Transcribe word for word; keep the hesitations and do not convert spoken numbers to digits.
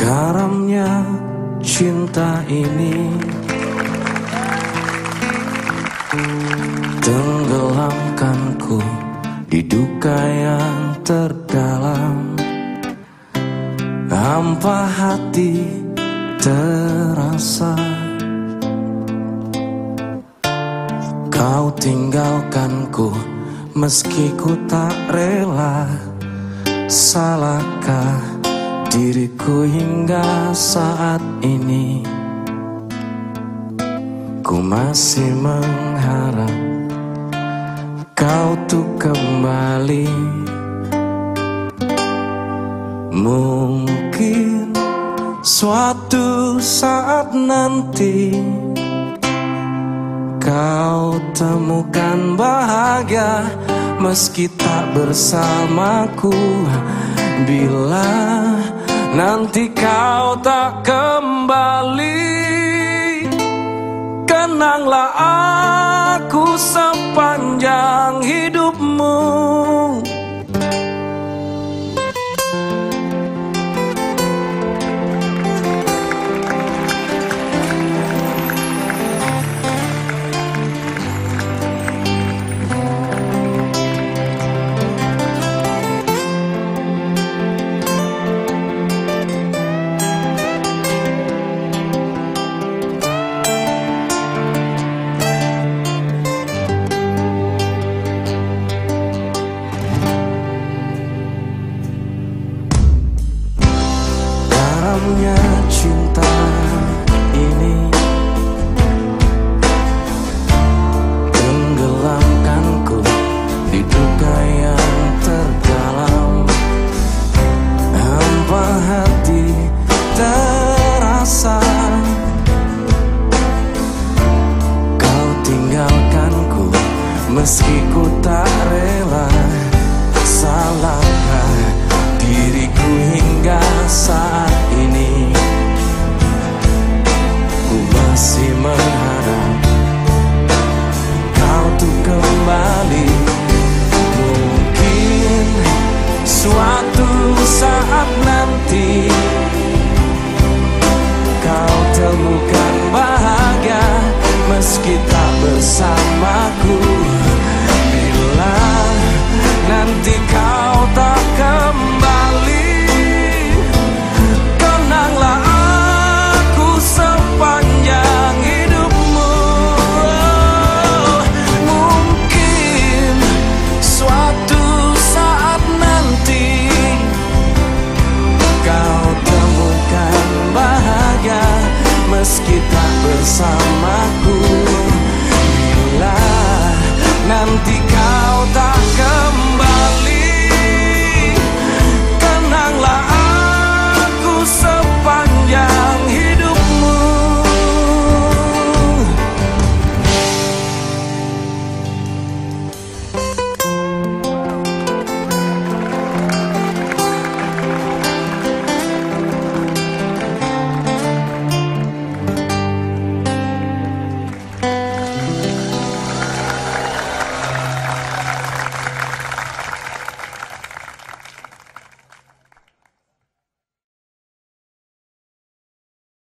Garamnya cinta ini tenggelamkanku di duka yang terdalam. Hampa hati terasa, kau tinggalkanku meski ku tak rela. Salahkah diriku hingga saat ini? Ku masih mengharap kau tuh kembali. Mungkin suatu saat nanti kau temukan bahagia meski tak bersamaku. Bila nanti kau tak kembali, kenanglah aku sepanjang hidupmu. Garamnya cinta ini tenggelamkanku di duka yang terdalam. Hampa hati terasa, kau tinggalkanku meski ku tak rela. Salahkah diriku hingga saat ini? Ku masih mengharap kau tuh kembali. Mungkin suatu saat nanti kau temukan bahagia meski tak bersamaku. Bila nanti kau tak kembali, kenanglah aku sepanjang hidupmu. Mungkin suatu saat nanti kau temukan bahagia meski tak bersama.